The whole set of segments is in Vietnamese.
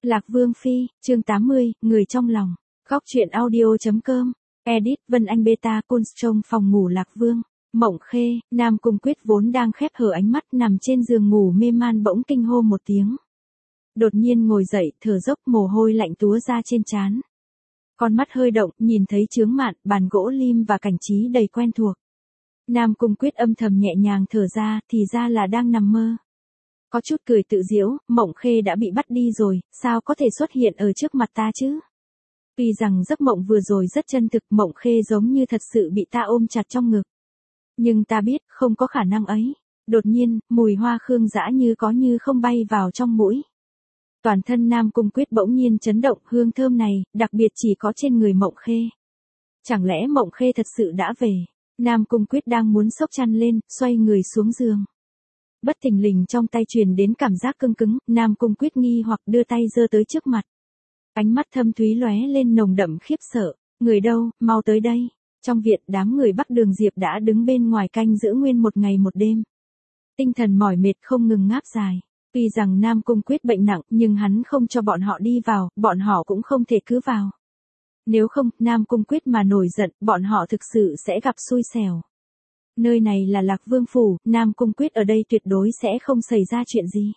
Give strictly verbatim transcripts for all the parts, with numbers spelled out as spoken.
Lạc Vương Phi, chương tám mươi, người trong lòng. Góc truyện audio.com. Edit Vân Anh Beta Kunstrom phòng ngủ Lạc Vương. Mộng Khê, Nam Cung Quyết vốn đang khép hờ ánh mắt nằm trên giường ngủ mê man bỗng kinh hô một tiếng. Đột nhiên ngồi dậy, thở dốc, mồ hôi lạnh túa ra trên trán. Con mắt hơi động, nhìn thấy chướng mạn, bàn gỗ lim và cảnh trí đầy quen thuộc. Nam Cung Quyết âm thầm nhẹ nhàng thở ra, thì ra là đang nằm mơ. Có chút cười tự giễu, Mộng Khê đã bị bắt đi rồi, sao có thể xuất hiện ở trước mặt ta chứ? Tuy rằng giấc mộng vừa rồi rất chân thực, Mộng Khê giống như thật sự bị ta ôm chặt trong ngực. Nhưng ta biết, không có khả năng ấy. Đột nhiên, mùi hoa khương dã như có như không bay vào trong mũi. Toàn thân Nam Cung Quyết bỗng nhiên chấn động, hương thơm này, đặc biệt chỉ có trên người Mộng Khê. Chẳng lẽ Mộng Khê thật sự đã về? Nam Cung Quyết đang muốn xốc chăn lên, xoay người xuống giường. Bất thình lình trong tay truyền đến cảm giác cứng cứng, Nam Cung Quyết nghi hoặc đưa tay giơ tới trước mặt. Ánh mắt thâm thúy lóe lên nồng đậm khiếp sợ, người đâu, mau tới đây. Trong viện đám người Bắc Đường Diệp đã đứng bên ngoài canh giữ nguyên một ngày một đêm. Tinh thần mỏi mệt không ngừng ngáp dài. Tuy rằng Nam Cung Quyết bệnh nặng nhưng hắn không cho bọn họ đi vào, bọn họ cũng không thể cứ vào. Nếu không, Nam Cung Quyết mà nổi giận, bọn họ thực sự sẽ gặp xui xẻo. Nơi này là Lạc Vương Phủ, Nam Cung Quyết ở đây tuyệt đối sẽ không xảy ra chuyện gì.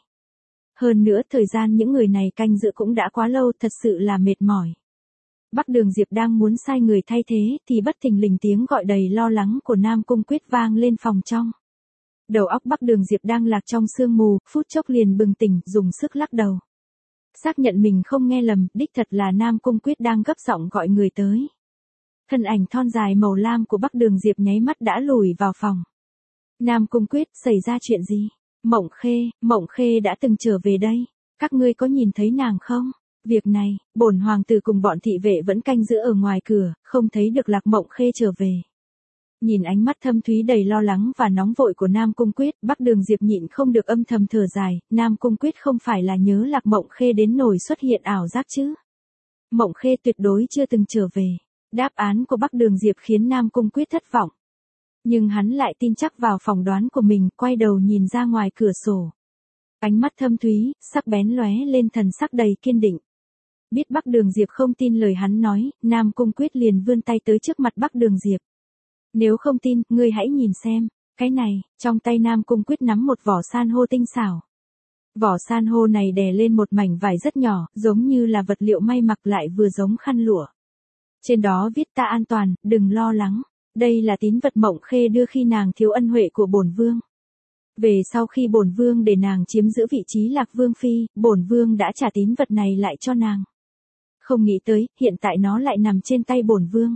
Hơn nữa thời gian những người này canh giữ cũng đã quá lâu, thật sự là mệt mỏi. Bắc Đường Diệp đang muốn sai người thay thế thì bất thình lình tiếng gọi đầy lo lắng của Nam Cung Quyết vang lên phòng trong. Đầu óc Bắc Đường Diệp đang lạc trong sương mù, phút chốc liền bừng tỉnh, dùng sức lắc đầu. Xác nhận mình không nghe lầm, đích thật là Nam Cung Quyết đang gấp giọng gọi người tới. Thân ảnh thon dài màu lam của Bắc Đường Diệp nháy mắt đã lùi vào phòng. Nam Cung Quyết, xảy ra chuyện gì? Mộng Khê, Mộng Khê đã từng trở về đây. Các ngươi có nhìn thấy nàng không? Việc này, bổn hoàng tử cùng bọn thị vệ vẫn canh giữ ở ngoài cửa, không thấy được Lạc Mộng Khê trở về. Nhìn ánh mắt thâm thúy đầy lo lắng và nóng vội của Nam Cung Quyết, Bắc Đường Diệp nhịn không được âm thầm thở dài, Nam Cung Quyết không phải là nhớ Lạc Mộng Khê đến nổi xuất hiện ảo giác chứ? Mộng Khê tuyệt đối chưa từng trở về. Đáp án của Bắc Đường Diệp khiến Nam Cung Quyết thất vọng. Nhưng hắn lại tin chắc vào phỏng đoán của mình, quay đầu nhìn ra ngoài cửa sổ. Ánh mắt thâm thúy, sắc bén lóe lên thần sắc đầy kiên định. Biết Bắc Đường Diệp không tin lời hắn nói, Nam Cung Quyết liền vươn tay tới trước mặt Bắc Đường Diệp. Nếu không tin, ngươi hãy nhìn xem. Cái này, trong tay Nam Cung Quyết nắm một vỏ san hô tinh xảo. Vỏ san hô này đè lên một mảnh vải rất nhỏ, giống như là vật liệu may mặc lại vừa giống khăn lụa. Trên đó viết ta an toàn, đừng lo lắng. Đây là tín vật Mộng Khê đưa khi nàng thiếu ân huệ của bổn vương. Về sau khi bổn vương để nàng chiếm giữ vị trí Lạc Vương Phi, bổn vương đã trả tín vật này lại cho nàng. Không nghĩ tới, hiện tại nó lại nằm trên tay bổn vương.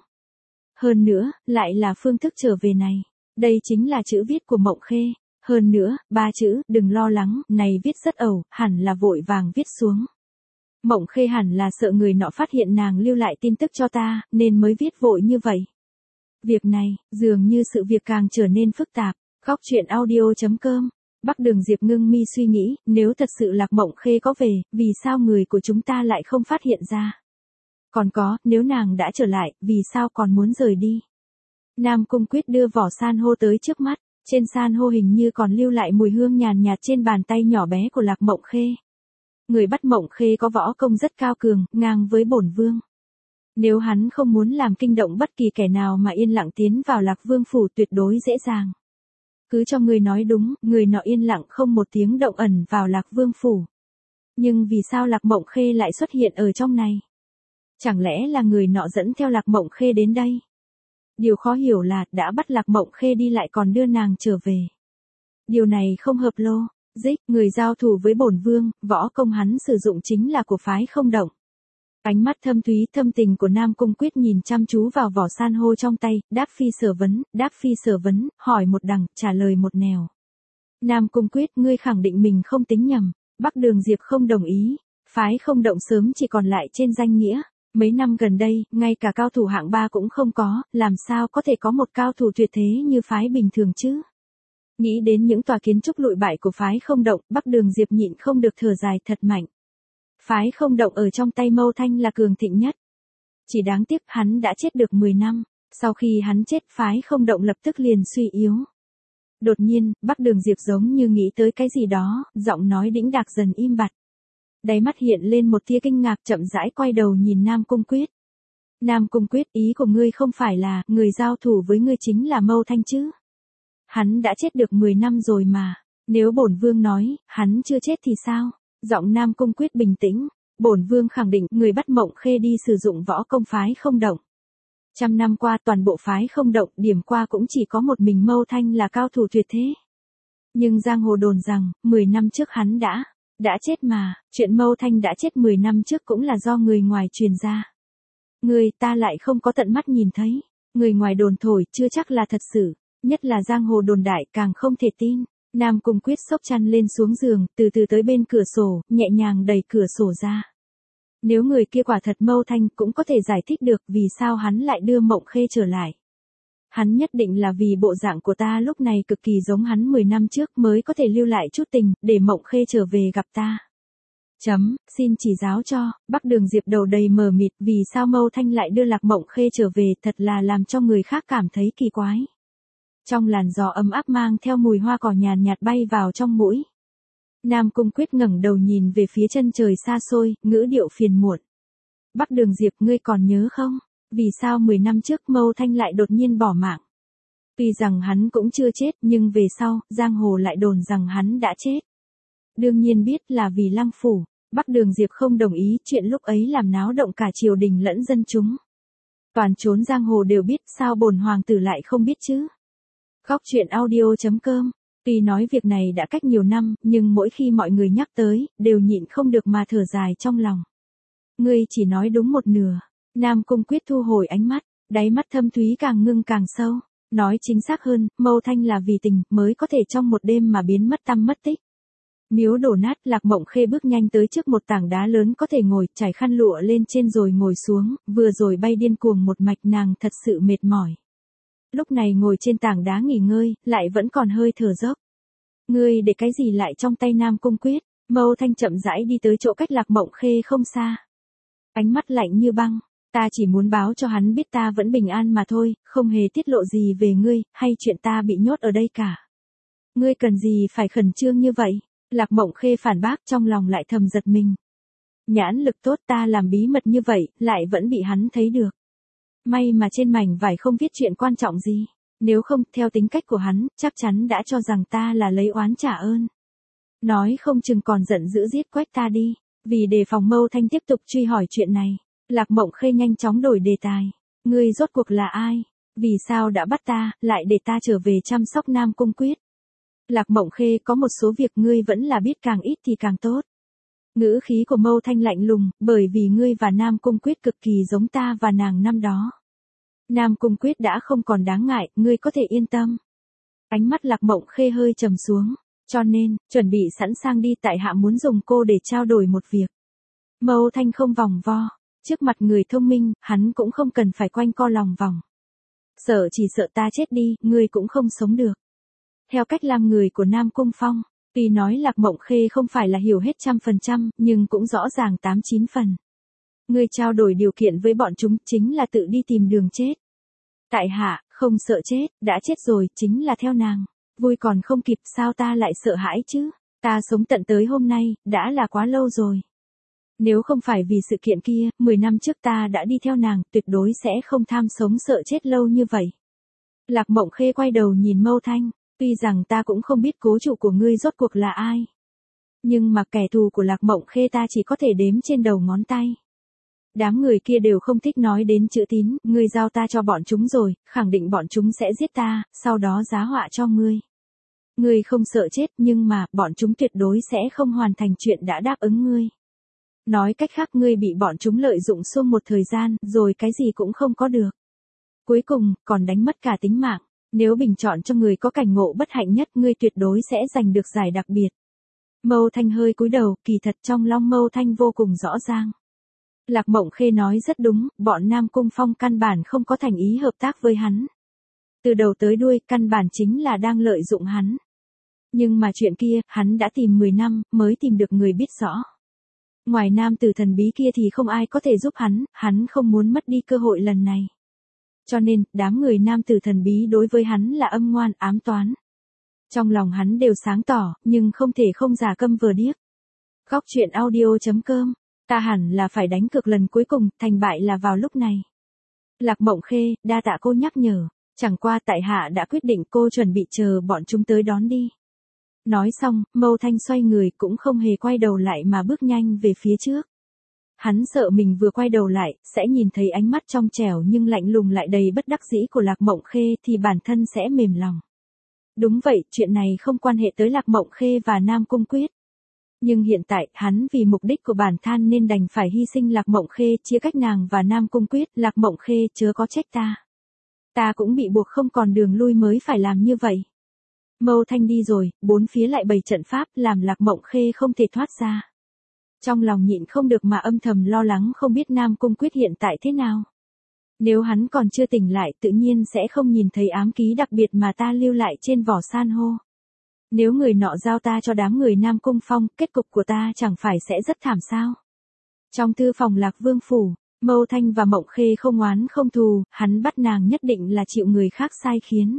Hơn nữa, lại là phương thức trở về này. Đây chính là chữ viết của Mộng Khê. Hơn nữa, ba chữ, đừng lo lắng, này viết rất ẩu, hẳn là vội vàng viết xuống. Mộng Khê hẳn là sợ người nọ phát hiện nàng lưu lại tin tức cho ta, nên mới viết vội như vậy. Việc này, dường như sự việc càng trở nên phức tạp. Góc truyện audio.com. Bắc Đường Diệp ngưng mi suy nghĩ, nếu thật sự Lạc Mộng Khê có về, vì sao người của chúng ta lại không phát hiện ra? Còn có, nếu nàng đã trở lại, vì sao còn muốn rời đi? Nam Cung Quyết đưa vỏ san hô tới trước mắt, trên san hô hình như còn lưu lại mùi hương nhàn nhạt trên bàn tay nhỏ bé của Lạc Mộng Khê. Người bắt Mộng Khê có võ công rất cao cường, ngang với bổn vương. Nếu hắn không muốn làm kinh động bất kỳ kẻ nào mà yên lặng tiến vào Lạc Vương Phủ tuyệt đối dễ dàng. Cứ cho người nói đúng, người nọ yên lặng không một tiếng động ẩn vào Lạc Vương Phủ. Nhưng vì sao Lạc Mộng Khê lại xuất hiện ở trong này? Chẳng lẽ là người nọ dẫn theo Lạc Mộng Khê đến đây? Điều khó hiểu là, đã bắt Lạc Mộng Khê đi lại còn đưa nàng trở về. Điều này không hợp lô. Dích, người giao thủ với bổn vương, võ công hắn sử dụng chính là của phái không động. Ánh mắt thâm thúy thâm tình của Nam Cung Quyết nhìn chăm chú vào vỏ san hô trong tay, đáp phi sở vấn, đáp phi sở vấn, hỏi một đằng, trả lời một nẻo. Nam Cung Quyết, ngươi khẳng định mình không tính nhầm. Bắc Đường Diệp không đồng ý. Phái không động sớm chỉ còn lại trên danh nghĩa. Mấy năm gần đây, ngay cả cao thủ hạng ba cũng không có, làm sao có thể có một cao thủ tuyệt thế như phái bình thường chứ? Nghĩ đến những tòa kiến trúc lụi bại của phái không động, Bắc Đường Diệp nhịn không được thở dài thật mạnh. Phái không động ở trong tay Mâu Thanh là cường thịnh nhất. Chỉ đáng tiếc hắn đã chết được mười năm, sau khi hắn chết phái không động lập tức liền suy yếu. Đột nhiên, Bắc Đường Diệp giống như nghĩ tới cái gì đó, giọng nói đĩnh đạc dần im bặt. Đáy mắt hiện lên một tia kinh ngạc, chậm rãi quay đầu nhìn Nam Cung Quyết. Nam Cung Quyết, ý của ngươi không phải là, người giao thủ với ngươi chính là Mâu Thanh chứ? Hắn đã chết được mười năm rồi mà. Nếu bổn vương nói, hắn chưa chết thì sao? Giọng Nam Cung Quyết bình tĩnh. Bổn vương khẳng định, người bắt Mộng Khê đi sử dụng võ công phái không động. Trăm năm qua toàn bộ phái không động, điểm qua cũng chỉ có một mình Mâu Thanh là cao thủ tuyệt thế. Nhưng giang hồ đồn rằng, mười năm trước hắn đã, đã chết mà, chuyện Mâu Thanh đã chết mười năm trước cũng là do người ngoài truyền ra. Người ta lại không có tận mắt nhìn thấy, người ngoài đồn thổi chưa chắc là thật sự, nhất là giang hồ đồn đại càng không thể tin. Nam Cung Quyết xốc chăn lên xuống giường, từ từ tới bên cửa sổ, nhẹ nhàng đẩy cửa sổ ra. Nếu người kia quả thật Mâu Thanh cũng có thể giải thích được vì sao hắn lại đưa Mộng Khê trở lại. Hắn nhất định là vì bộ dạng của ta lúc này cực kỳ giống hắn mười năm trước mới có thể lưu lại chút tình, để Mộng Khê trở về gặp ta. Chấm, xin chỉ giáo cho, Bắc Đường Diệp đầu đầy mờ mịt, vì sao Mâu Thanh lại đưa Lạc Mộng Khê trở về, thật là làm cho người khác cảm thấy kỳ quái. Trong làn gió ấm áp mang theo mùi hoa cỏ nhàn nhạt bay vào trong mũi. Nam Cung Quyết ngẩng đầu nhìn về phía chân trời xa xôi, ngữ điệu phiền muộn. Bắc Đường Diệp, ngươi còn nhớ không? Vì sao mười năm trước Mâu Thanh lại đột nhiên bỏ mạng? Tuy rằng hắn cũng chưa chết, nhưng về sau, giang hồ lại đồn rằng hắn đã chết. Đương nhiên biết là vì Lăng Phủ. Bắc Đường Diệp không đồng ý, chuyện lúc ấy làm náo động cả triều đình lẫn dân chúng. Toàn chốn giang hồ đều biết, sao bổn hoàng tử lại không biết chứ? Góc truyện audio chấm com. Tuy nói việc này đã cách nhiều năm, nhưng mỗi khi mọi người nhắc tới, đều nhịn không được mà thở dài trong lòng. Ngươi chỉ nói đúng một nửa. Nam Cung Quyết thu hồi ánh mắt, đáy mắt thâm thúy càng ngưng càng sâu. Nói chính xác hơn, Mâu Thanh là vì tình, mới có thể trong một đêm mà biến mất tăm mất tích. Miếu đổ nát, Lạc Mộng Khê bước nhanh tới trước một tảng đá lớn có thể ngồi, trải khăn lụa lên trên rồi ngồi xuống, vừa rồi bay điên cuồng một mạch, nàng thật sự mệt mỏi. Lúc này ngồi trên tảng đá nghỉ ngơi, lại vẫn còn hơi thở dốc. Ngươi để cái gì lại trong tay Nam Cung Quyết? Mâu Thanh chậm rãi đi tới chỗ cách Lạc Mộng Khê không xa. Ánh mắt lạnh như băng, ta chỉ muốn báo cho hắn biết ta vẫn bình an mà thôi, không hề tiết lộ gì về ngươi, hay chuyện ta bị nhốt ở đây cả. Ngươi cần gì phải khẩn trương như vậy? Lạc Mộng Khê phản bác, trong lòng lại thầm giật mình. Nhãn lực tốt, ta làm bí mật như vậy, lại vẫn bị hắn thấy được. May mà trên mảnh vải không viết chuyện quan trọng gì. Nếu không, theo tính cách của hắn, chắc chắn đã cho rằng ta là lấy oán trả ơn. Nói không chừng còn giận dữ giết quét ta đi. Vì đề phòng Mâu Thanh tiếp tục truy hỏi chuyện này, Lạc Mộng Khê nhanh chóng đổi đề tài. Ngươi rốt cuộc là ai? Vì sao đã bắt ta, lại để ta trở về chăm sóc Nam Cung Quyết? Lạc Mộng Khê, có một số việc ngươi vẫn là biết càng ít thì càng tốt. Ngữ khí của Mâu Thanh lạnh lùng, bởi vì ngươi và Nam Cung Quyết cực kỳ giống ta và nàng năm đó. Nam Cung Quyết đã không còn đáng ngại, ngươi có thể yên tâm. Ánh mắt Lạc Mộng Khê hơi trầm xuống, cho nên, chuẩn bị sẵn sàng đi, tại hạ muốn dùng cô để trao đổi một việc. Mâu Thanh không vòng vo, trước mặt người thông minh, hắn cũng không cần phải quanh co lòng vòng. Sợ chỉ sợ ta chết đi, ngươi cũng không sống được. Theo cách làm người của Nam Cung Phong, tuy nói Lạc Mộng Khê không phải là hiểu hết trăm phần trăm, nhưng cũng rõ ràng tám chín phần. Ngươi trao đổi điều kiện với bọn chúng chính là tự đi tìm đường chết. Tại hạ, không sợ chết, đã chết rồi, chính là theo nàng. Vui còn không kịp, sao ta lại sợ hãi chứ? Ta sống tận tới hôm nay, đã là quá lâu rồi. Nếu không phải vì sự kiện kia, mười năm trước ta đã đi theo nàng, tuyệt đối sẽ không tham sống sợ chết lâu như vậy. Lạc Mộng Khê quay đầu nhìn Mâu Thanh, tuy rằng ta cũng không biết cố chủ của ngươi rốt cuộc là ai. Nhưng mà kẻ thù của Lạc Mộng Khê ta chỉ có thể đếm trên đầu ngón tay. Đám người kia đều không thích nói đến chữ tín, ngươi giao ta cho bọn chúng rồi, khẳng định bọn chúng sẽ giết ta, sau đó giá họa cho ngươi. Ngươi không sợ chết, nhưng mà, bọn chúng tuyệt đối sẽ không hoàn thành chuyện đã đáp ứng ngươi. Nói cách khác, ngươi bị bọn chúng lợi dụng suốt một thời gian, rồi cái gì cũng không có được. Cuối cùng, còn đánh mất cả tính mạng. Nếu bình chọn cho người có cảnh ngộ bất hạnh nhất, ngươi tuyệt đối sẽ giành được giải đặc biệt. Mâu Thanh hơi cúi đầu, kỳ thật trong lòng Mâu Thanh vô cùng rõ ràng. Lạc Mộng Khê nói rất đúng, bọn Nam Cung Phong căn bản không có thành ý hợp tác với hắn. Từ đầu tới đuôi, căn bản chính là đang lợi dụng hắn. Nhưng mà chuyện kia, hắn đã tìm mười năm, mới tìm được người biết rõ. Ngoài nam tử thần bí kia thì không ai có thể giúp hắn, hắn không muốn mất đi cơ hội lần này. Cho nên, đám người nam tử thần bí đối với hắn là âm ngoan ám toán. Trong lòng hắn đều sáng tỏ, nhưng không thể không giả câm vờ điếc. Góc truyện audio.com. Ta hẳn là phải đánh cược lần cuối cùng, thành bại là vào lúc này. Lạc Mộng Khê, đa tạ cô nhắc nhở. Chẳng qua tại hạ đã quyết định, cô chuẩn bị chờ bọn chúng tới đón đi. Nói xong, Mâu Thanh xoay người cũng không hề quay đầu lại mà bước nhanh về phía trước. Hắn sợ mình vừa quay đầu lại, sẽ nhìn thấy ánh mắt trong trẻo nhưng lạnh lùng lại đầy bất đắc dĩ của Lạc Mộng Khê thì bản thân sẽ mềm lòng. Đúng vậy, chuyện này không quan hệ tới Lạc Mộng Khê và Nam Cung Quyết. Nhưng hiện tại, hắn vì mục đích của bản thân nên đành phải hy sinh Lạc Mộng Khê, chia cách nàng và Nam Cung Quyết. Lạc Mộng Khê, chớ có trách ta. Ta cũng bị buộc không còn đường lui mới phải làm như vậy. Mâu Thanh đi rồi, bốn phía lại bày trận pháp, làm Lạc Mộng Khê không thể thoát ra. Trong lòng nhịn không được mà âm thầm lo lắng không biết Nam Cung Quyết hiện tại thế nào. Nếu hắn còn chưa tỉnh lại tự nhiên sẽ không nhìn thấy ám ký đặc biệt mà ta lưu lại trên vỏ san hô. Nếu người nọ giao ta cho đám người Nam Cung Phong, kết cục của ta chẳng phải sẽ rất thảm sao. Trong thư phòng Lạc Vương phủ, Mâu Thanh và Mộng Khê không oán không thù, hắn bắt nàng nhất định là chịu người khác sai khiến.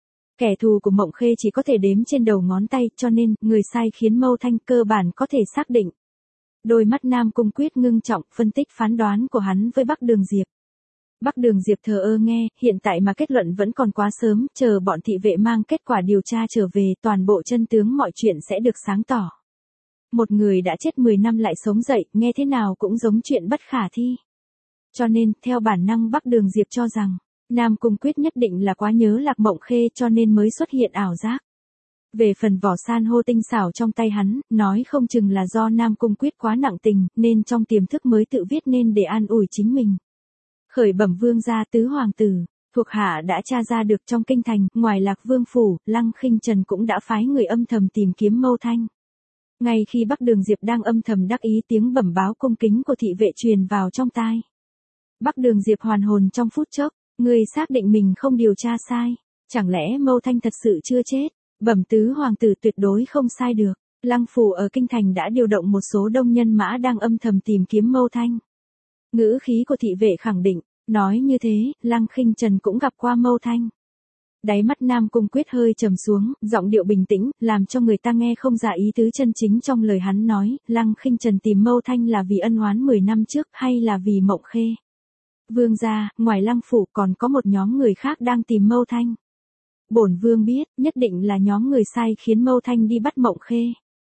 Kẻ thù của Mộng Khê chỉ có thể đếm trên đầu ngón tay, cho nên, người sai khiến Mâu Thanh cơ bản có thể xác định. Đôi mắt Nam Cung Quyết ngưng trọng, phân tích phán đoán của hắn với Bắc Đường Diệp. Bắc Đường Diệp thờ ơ nghe, hiện tại mà kết luận vẫn còn quá sớm, chờ bọn thị vệ mang kết quả điều tra trở về, toàn bộ chân tướng mọi chuyện sẽ được sáng tỏ. Một người đã chết mười năm lại sống dậy, nghe thế nào cũng giống chuyện bất khả thi. Cho nên, theo bản năng Bắc Đường Diệp cho rằng, Nam Cung Quyết nhất định là quá nhớ Lạc Mộng Khê cho nên mới xuất hiện ảo giác. Về phần vỏ san hô tinh xảo trong tay hắn, nói không chừng là do Nam Cung Quyết quá nặng tình, nên trong tiềm thức mới tự viết nên để an ủi chính mình. Khởi bẩm vương gia tứ hoàng tử, thuộc hạ đã tra ra được trong kinh thành, ngoài Lạc Vương phủ, Lăng Khinh Trần cũng đã phái người âm thầm tìm kiếm Mâu Thanh. Ngay khi Bắc Đường Diệp đang âm thầm đắc ý, tiếng bẩm báo cung kính của thị vệ truyền vào trong tai. Bắc Đường Diệp hoàn hồn trong phút chốc, người xác định mình không điều tra sai, chẳng lẽ Mâu Thanh thật sự chưa chết? Bẩm tứ hoàng tử, tuyệt đối không sai được. Lăng phủ ở kinh thành đã điều động một số đông nhân mã đang âm thầm tìm kiếm Mâu Thanh. Ngữ khí của thị vệ khẳng định, nói như thế, Lăng Khinh Trần cũng gặp qua Mâu Thanh. Đáy mắt Nam Cung Quyết hơi trầm xuống, giọng điệu bình tĩnh, làm cho người ta nghe không ra ý tứ chân chính trong lời hắn nói. Lăng Khinh Trần tìm Mâu Thanh là vì ân oán mười năm trước hay là vì Mộng Khê? Vương gia, ngoài Lăng phủ còn có một nhóm người khác đang tìm Mâu Thanh. Bổn vương biết, nhất định là nhóm người sai khiến Mâu Thanh đi bắt Mộng Khê.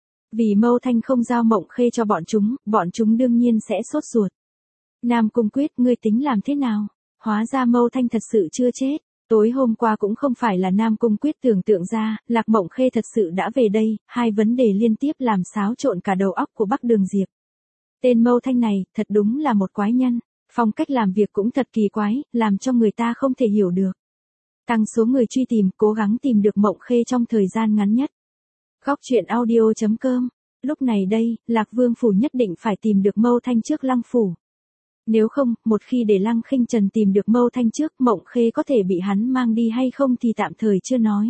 Vì Mâu Thanh không giao Mộng Khê cho bọn chúng, bọn chúng đương nhiên sẽ sốt ruột. Nam Cung Quyết, ngươi tính làm thế nào? Hóa ra Mâu Thanh thật sự chưa chết. Tối hôm qua cũng không phải là Nam Cung Quyết tưởng tượng ra, Lạc Mộng Khê thật sự đã về đây, hai vấn đề liên tiếp làm xáo trộn cả đầu óc của Bắc Đường Diệp. Tên Mâu Thanh này, thật đúng là một quái nhân, phong cách làm việc cũng thật kỳ quái, làm cho người ta không thể hiểu được. Tăng số người truy tìm, cố gắng tìm được Mộng Khê trong thời gian ngắn nhất. Góc truyện audio.com. Lúc này đây, Lạc Vương phủ nhất định phải tìm được Mâu Thanh trước Lăng phủ. Nếu không, một khi để Lăng Khinh Trần tìm được Mâu Thanh trước, Mộng Khê có thể bị hắn mang đi hay không thì tạm thời chưa nói.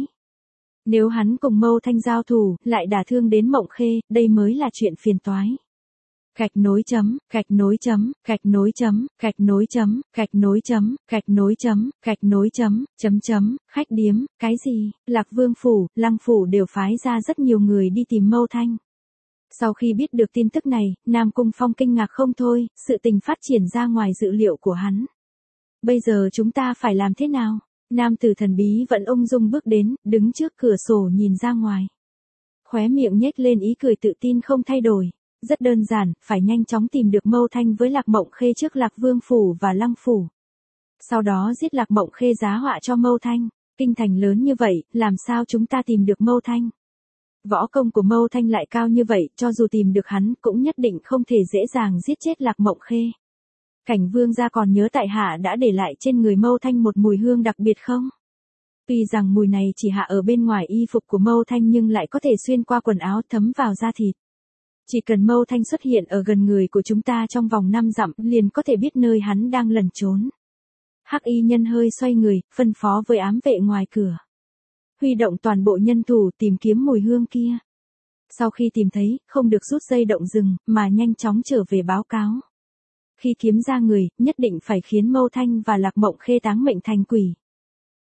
Nếu hắn cùng Mâu Thanh giao thủ, lại đả thương đến Mộng Khê, đây mới là chuyện phiền toái. Gạch nối chấm, gạch nối chấm, gạch nối chấm, gạch nối chấm, gạch nối chấm, gạch nối chấm, gạch nối chấm, chấm chấm, khách điếm, cái gì? Lạc Vương phủ, Lăng phủ đều phái ra rất nhiều người đi tìm Mâu Thanh. Sau khi biết được tin tức này, Nam Cung Phong kinh ngạc không thôi, sự tình phát triển ra ngoài dự liệu của hắn. Bây giờ chúng ta phải làm thế nào? Nam tử thần bí vẫn ung dung bước đến, đứng trước cửa sổ nhìn ra ngoài. Khóe miệng nhếch lên ý cười tự tin không thay đổi. Rất đơn giản, phải nhanh chóng tìm được Mâu Thanh với Lạc Mộng Khê trước Lạc Vương phủ và Lăng phủ. Sau đó giết Lạc Mộng Khê giá họa cho Mâu Thanh. Kinh thành lớn như vậy, làm sao chúng ta tìm được Mâu Thanh? Võ công của Mâu Thanh lại cao như vậy, cho dù tìm được hắn, cũng nhất định không thể dễ dàng giết chết Lạc Mộng Khê. Cảnh vương gia còn nhớ tại hạ đã để lại trên người Mâu Thanh một mùi hương đặc biệt không? Tuy rằng mùi này chỉ hạ ở bên ngoài y phục của Mâu Thanh nhưng lại có thể xuyên qua quần áo thấm vào da thịt. Chỉ cần Mâu Thanh xuất hiện ở gần người của chúng ta trong vòng năm dặm, liền có thể biết nơi hắn đang lẩn trốn. Hắc y nhân hơi xoay người, phân phó với ám vệ ngoài cửa. Huy động toàn bộ nhân thủ tìm kiếm mùi hương kia. Sau khi tìm thấy, không được rút dây động rừng, mà nhanh chóng trở về báo cáo. Khi kiếm ra người, nhất định phải khiến Mâu Thanh và Lạc Mộng Khê táng mệnh thành quỷ.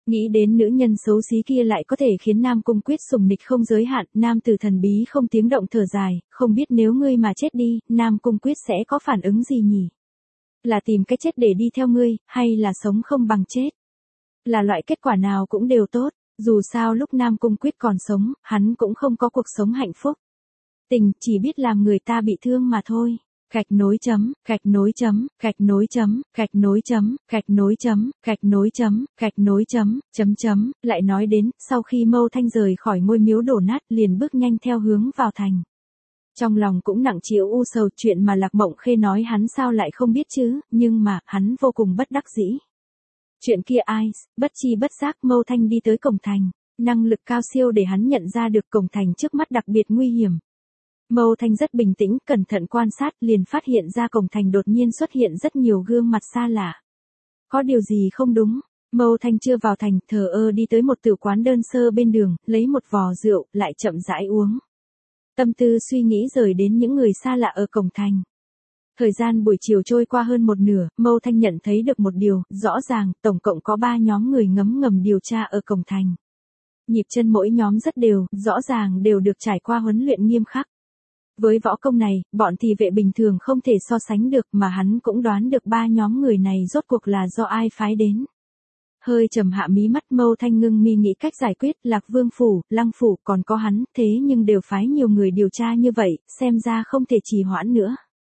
Nghĩ đến nữ nhân xấu xí kia lại có thể khiến Nam Cung Quyết sùng nịch không giới hạn, nam tử thần bí không tiếng động thở dài, không biết nếu ngươi mà chết đi, Nam Cung Quyết sẽ có phản ứng gì nhỉ? Là tìm cái chết để đi theo ngươi, hay là sống không bằng chết? Là loại kết quả nào cũng đều tốt, dù sao lúc Nam Cung Quyết còn sống, hắn cũng không có cuộc sống hạnh phúc. Tình chỉ biết làm người ta bị thương mà thôi. Gạch nối chấm, gạch nối chấm, gạch nối chấm, gạch nối chấm, gạch nối chấm, gạch nối chấm, gạch nối chấm, chấm chấm, lại nói đến, sau khi Mâu Thanh rời khỏi ngôi miếu đổ nát liền bước nhanh theo hướng vào thành. Trong lòng cũng nặng chịu u sầu, chuyện mà Lạc Mộng Khê nói hắn sao lại không biết chứ, nhưng mà, hắn vô cùng bất đắc dĩ. Chuyện kia ai, bất chi bất giác Mâu Thanh đi tới cổng thành, năng lực cao siêu để hắn nhận ra được cổng thành trước mắt đặc biệt nguy hiểm. Mâu Thanh rất bình tĩnh, cẩn thận quan sát, liền phát hiện ra cổng thành đột nhiên xuất hiện rất nhiều gương mặt xa lạ. Có điều gì không đúng, Mâu Thanh chưa vào thành, thờ ơ đi tới một tử quán đơn sơ bên đường, lấy một vò rượu, lại chậm rãi uống. Tâm tư suy nghĩ rời đến những người xa lạ ở cổng thành. Thời gian buổi chiều trôi qua hơn một nửa, Mâu Thanh nhận thấy được một điều, rõ ràng, tổng cộng có ba nhóm người ngấm ngầm điều tra ở cổng thành. Nhịp chân mỗi nhóm rất đều, rõ ràng đều được trải qua huấn luyện nghiêm khắc. Với võ công này, bọn thị vệ bình thường không thể so sánh được, mà hắn cũng đoán được ba nhóm người này rốt cuộc là do ai phái đến. Hơi trầm hạ mí mắt, Mâu Thanh ngưng mi nghĩ cách giải quyết. Lạc Vương phủ, Lăng phủ, còn có hắn, thế nhưng đều phái nhiều người điều tra như vậy, xem ra không thể trì hoãn nữa.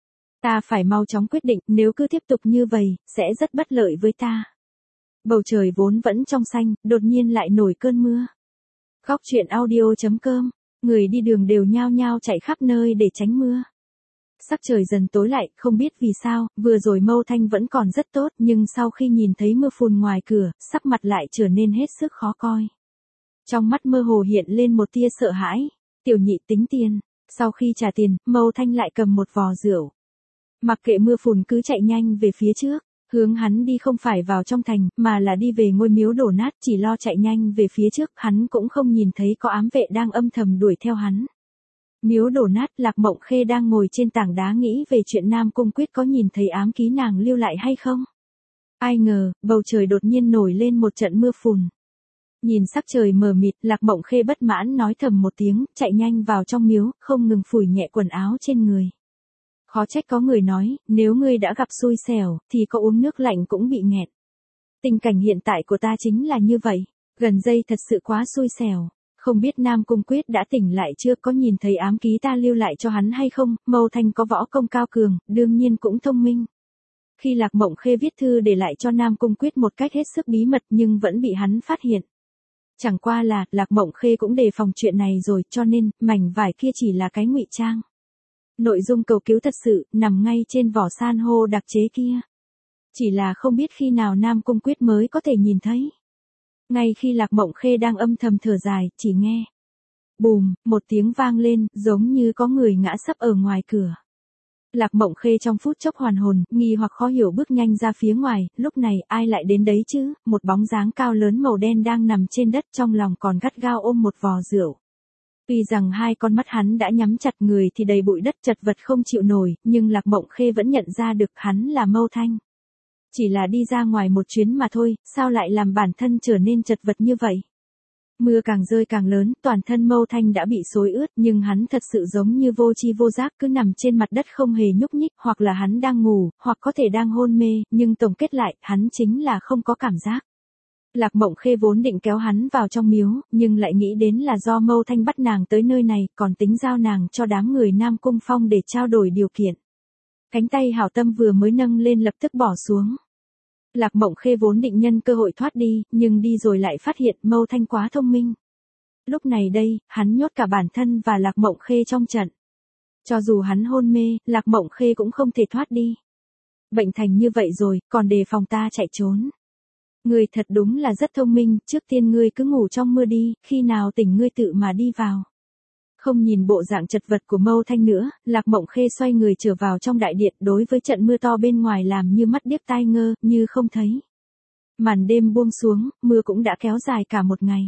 Ta phải mau chóng quyết định, nếu cứ tiếp tục như vậy, sẽ rất bất lợi với ta. Bầu trời vốn vẫn trong xanh, đột nhiên lại nổi cơn mưa. Góc truyện audio chấm com, người đi đường đều nhao nhao chạy khắp nơi để tránh mưa. Sắc trời dần tối lại, không biết vì sao, vừa rồi Mâu Thanh vẫn còn rất tốt, nhưng sau khi nhìn thấy mưa phùn ngoài cửa, sắc mặt lại trở nên hết sức khó coi. Trong mắt mơ hồ hiện lên một tia sợ hãi. Tiểu nhị tính tiền. Sau khi trả tiền, Mâu Thanh lại cầm một vò rượu. Mặc kệ mưa phùn cứ chạy nhanh về phía trước, hướng hắn đi không phải vào trong thành, mà là đi về ngôi miếu đổ nát, chỉ lo chạy nhanh về phía trước, hắn cũng không nhìn thấy có ám vệ đang âm thầm đuổi theo hắn. Miếu đổ nát, Lạc Mộng Khê đang ngồi trên tảng đá nghĩ về chuyện Nam Cung Quyết có nhìn thấy ám ký nàng lưu lại hay không. Ai ngờ, bầu trời đột nhiên nổi lên một trận mưa phùn. Nhìn sắc trời mờ mịt, Lạc Mộng Khê bất mãn nói thầm một tiếng, chạy nhanh vào trong miếu, không ngừng phủi nhẹ quần áo trên người. Khó trách có người nói, nếu ngươi đã gặp xui xẻo, thì có uống nước lạnh cũng bị nghẹn. Tình cảnh hiện tại của ta chính là như vậy, gần đây thật sự quá xui xẻo. Không biết Nam Cung Quyết đã tỉnh lại chưa, có nhìn thấy ám ký ta lưu lại cho hắn hay không. Mâu Thanh có võ công cao cường, đương nhiên cũng thông minh. Khi Lạc Mộng Khê viết thư để lại cho Nam Cung Quyết một cách hết sức bí mật nhưng vẫn bị hắn phát hiện. Chẳng qua là, Lạc Mộng Khê cũng đề phòng chuyện này rồi, cho nên, mảnh vải kia chỉ là cái ngụy trang. Nội dung cầu cứu thật sự, nằm ngay trên vỏ san hô đặc chế kia. Chỉ là không biết khi nào Nam Cung Quyết mới có thể nhìn thấy. Ngay khi Lạc Mộng Khê đang âm thầm thở dài, chỉ nghe. Bùm, một tiếng vang lên, giống như có người ngã sấp ở ngoài cửa. Lạc Mộng Khê trong phút chốc hoàn hồn, nghi hoặc khó hiểu bước nhanh ra phía ngoài, lúc này ai lại đến đấy chứ, một bóng dáng cao lớn màu đen đang nằm trên đất, trong lòng còn gắt gao ôm một vò rượu. Tuy rằng hai con mắt hắn đã nhắm chặt, người thì đầy bụi đất chật vật không chịu nổi, nhưng Lạc Mộng Khê vẫn nhận ra được hắn là Mâu Thanh. Chỉ là đi ra ngoài một chuyến mà thôi, sao lại làm bản thân trở nên chật vật như vậy? Mưa càng rơi càng lớn, toàn thân Mâu Thanh đã bị xối ướt, nhưng hắn thật sự giống như vô tri vô giác cứ nằm trên mặt đất không hề nhúc nhích, hoặc là hắn đang ngủ, hoặc có thể đang hôn mê, nhưng tổng kết lại, hắn chính là không có cảm giác. Lạc Mộng Khê vốn định kéo hắn vào trong miếu, nhưng lại nghĩ đến là do Mâu Thanh bắt nàng tới nơi này, còn tính giao nàng cho đám người Nam Cung Phong để trao đổi điều kiện. Cánh tay hảo tâm vừa mới nâng lên lập tức bỏ xuống. Lạc Mộng Khê vốn định nhân cơ hội thoát đi, nhưng đi rồi lại phát hiện Mâu Thanh quá thông minh. Lúc này đây, hắn nhốt cả bản thân và Lạc Mộng Khê trong trận. Cho dù hắn hôn mê, Lạc Mộng Khê cũng không thể thoát đi. Bệnh thành như vậy rồi, còn đề phòng ta chạy trốn. Ngươi thật đúng là rất thông minh, trước tiên ngươi cứ ngủ trong mưa đi, khi nào tỉnh ngươi tự mà đi vào. Không nhìn bộ dạng chật vật của Mâu Thanh nữa, Lạc Mộng Khê xoay người trở vào trong đại điện, đối với trận mưa to bên ngoài làm như mắt điếc tai ngơ, như không thấy. Màn đêm buông xuống, mưa cũng đã kéo dài cả một ngày.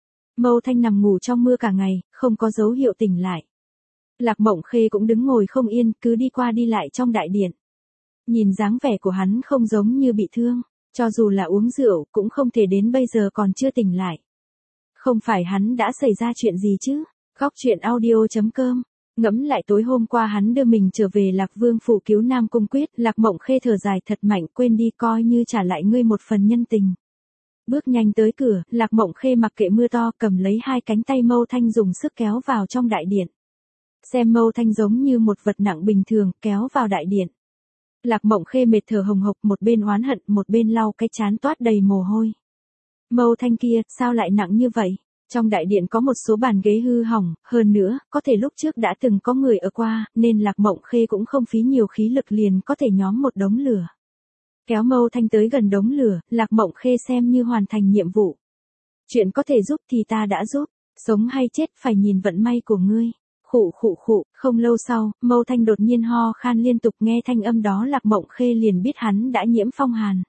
Mâu Thanh nằm ngủ trong mưa cả ngày, không có dấu hiệu tỉnh lại. Lạc Mộng Khê cũng đứng ngồi không yên, cứ đi qua đi lại trong đại điện. Nhìn dáng vẻ của hắn không giống như bị thương. Cho dù là uống rượu, cũng không thể đến bây giờ còn chưa tỉnh lại. Không phải hắn đã xảy ra chuyện gì chứ? Góc truyện audio.com. Ngẫm lại tối hôm qua hắn đưa mình trở về Lạc Vương phủ cứu Nam Cung Quyết, Lạc Mộng Khê thở dài thật mạnh, quên đi, coi như trả lại ngươi một phần nhân tình. Bước nhanh tới cửa, Lạc Mộng Khê mặc kệ mưa to, cầm lấy hai cánh tay Mâu Thanh dùng sức kéo vào trong đại điện. Xem Mâu Thanh giống như một vật nặng bình thường, kéo vào đại điện. Lạc Mộng Khê mệt thở hồng hộc, một bên oán hận, một bên lau cái trán toát đầy mồ hôi. Mâu Thanh kia, sao lại nặng như vậy? Trong đại điện có một số bàn ghế hư hỏng, hơn nữa, có thể lúc trước đã từng có người ở qua, nên Lạc Mộng Khê cũng không phí nhiều khí lực liền có thể nhóm một đống lửa. Kéo Mâu Thanh tới gần đống lửa, Lạc Mộng Khê xem như hoàn thành nhiệm vụ. Chuyện có thể giúp thì ta đã giúp, sống hay chết phải nhìn vận may của ngươi. Khụ khụ khụ, không lâu sau, Mâu Thanh đột nhiên ho khan liên tục, nghe thanh âm đó Lạc Mộng Khê liền biết hắn đã nhiễm phong hàn.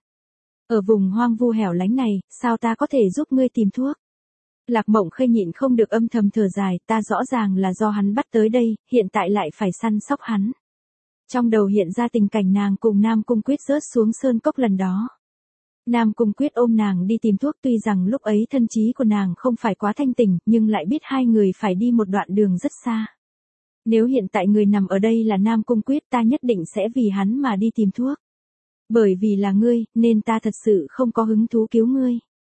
Ở vùng hoang vu hẻo lánh này, sao ta có thể giúp ngươi tìm thuốc? Lạc Mộng Khê nhịn không được âm thầm thở dài, ta rõ ràng là do hắn bắt tới đây, hiện tại lại phải săn sóc hắn. Trong đầu hiện ra tình cảnh nàng cùng Nam Cung Quyết rớt xuống sơn cốc lần đó. Nam Cung Quyết ôm nàng đi tìm thuốc, tuy rằng lúc ấy thân trí của nàng không phải quá thanh tỉnh, nhưng lại biết hai người phải đi một đoạn đường rất xa. Nếu hiện tại người nằm ở đây là Nam Cung Quyết, ta nhất định sẽ vì hắn mà đi tìm thuốc. Bởi vì là ngươi, nên ta thật sự không có hứng thú cứu ngươi.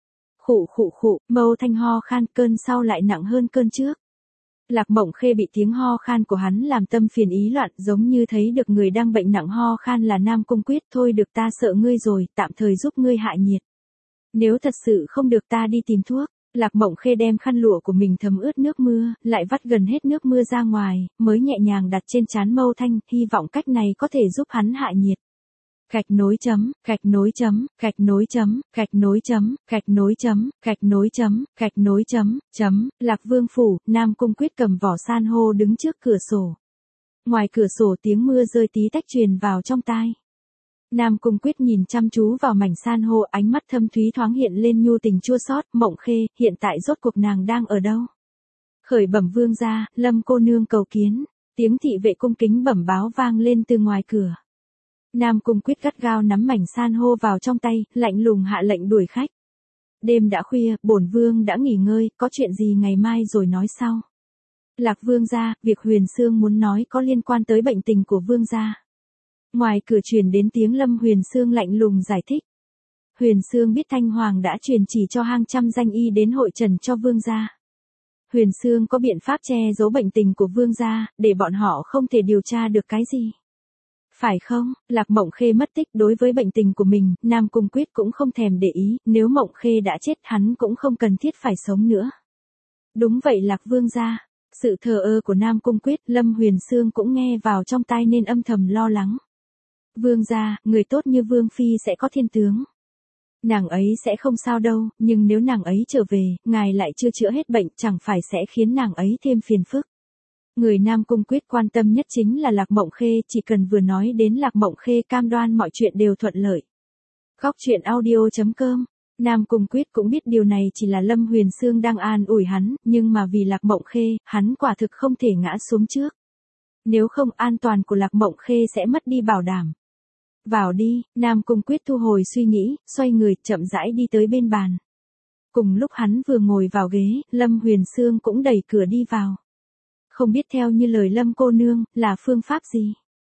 Khụ khụ khụ, Mâu Thanh ho khan, cơn sau lại nặng hơn cơn trước. Lạc Mộng Khê bị tiếng ho khan của hắn làm tâm phiền ý loạn, giống như thấy được người đang bệnh nặng ho khan là Nam Cung Quyết, thôi được, ta sợ ngươi rồi, tạm thời giúp ngươi hạ nhiệt. Nếu thật sự không được ta đi tìm thuốc. Lạc Mộng Khê đem khăn lụa của mình thấm ướt nước mưa, lại vắt gần hết nước mưa ra ngoài, mới nhẹ nhàng đặt trên trán Mâu Thanh, hy vọng cách này có thể giúp hắn hạ nhiệt. Gạch nối chấm, gạch nối chấm, gạch nối chấm, gạch nối chấm, gạch nối chấm, gạch nối chấm, gạch nối chấm, chấm, Lạc Vương phủ, Nam Cung Quyết cầm vỏ san hô đứng trước cửa sổ. Ngoài cửa sổ tiếng mưa rơi tí tách truyền vào trong tai. Nam Cung Quyết nhìn chăm chú vào mảnh san hô, ánh mắt thâm thúy thoáng hiện lên nhu tình chua xót. Mộng Khê, hiện tại rốt cuộc nàng đang ở đâu? Khởi bẩm vương gia, Lâm cô nương cầu kiến. Tiếng thị vệ cung kính bẩm báo vang lên từ ngoài cửa. Nam Cung Quyết gắt gao nắm mảnh san hô vào trong tay, lạnh lùng hạ lệnh đuổi khách. Đêm đã khuya, bổn vương đã nghỉ ngơi, có chuyện gì ngày mai rồi nói sau. Lạc vương gia, việc Huyền Sương muốn nói có liên quan tới bệnh tình của vương gia. Ngoài cửa truyền đến tiếng Lâm Huyền Sương lạnh lùng giải thích. Huyền Sương biết Thanh Hoàng đã truyền chỉ cho hàng trăm danh y đến hội trần cho vương gia. Huyền Sương có biện pháp che giấu bệnh tình của vương gia, để bọn họ không thể điều tra được cái gì. Phải không? Lạc Mộng Khê mất tích, đối với bệnh tình của mình, Nam Cung Quyết cũng không thèm để ý, nếu Mộng Khê đã chết hắn cũng không cần thiết phải sống nữa. Đúng vậy Lạc vương gia. Sự thờ ơ của Nam Cung Quyết, Lâm Huyền Sương cũng nghe vào trong tai nên âm thầm lo lắng. Vương gia, người tốt như Vương Phi sẽ có thiên tướng. Nàng ấy sẽ không sao đâu, nhưng nếu nàng ấy trở về, ngài lại chưa chữa hết bệnh, chẳng phải sẽ khiến nàng ấy thêm phiền phức. Người Nam Cung Quyết quan tâm nhất chính là Lạc Mộng Khê, chỉ cần vừa nói đến Lạc Mộng Khê cam đoan mọi chuyện đều thuận lợi. Góc truyện audio.com. Nam Cung Quyết cũng biết điều này chỉ là Lâm Huyền Sương đang an ủi hắn, nhưng mà vì Lạc Mộng Khê, hắn quả thực không thể ngã xuống trước. Nếu không, an toàn của Lạc Mộng Khê sẽ mất đi bảo đảm. Vào đi, Nam Cung Quyết thu hồi suy nghĩ, xoay người, chậm rãi đi tới bên bàn. Cùng lúc hắn vừa ngồi vào ghế, Lâm Huyền Sương cũng đẩy cửa đi vào. Không biết theo như lời Lâm cô nương, là phương pháp gì?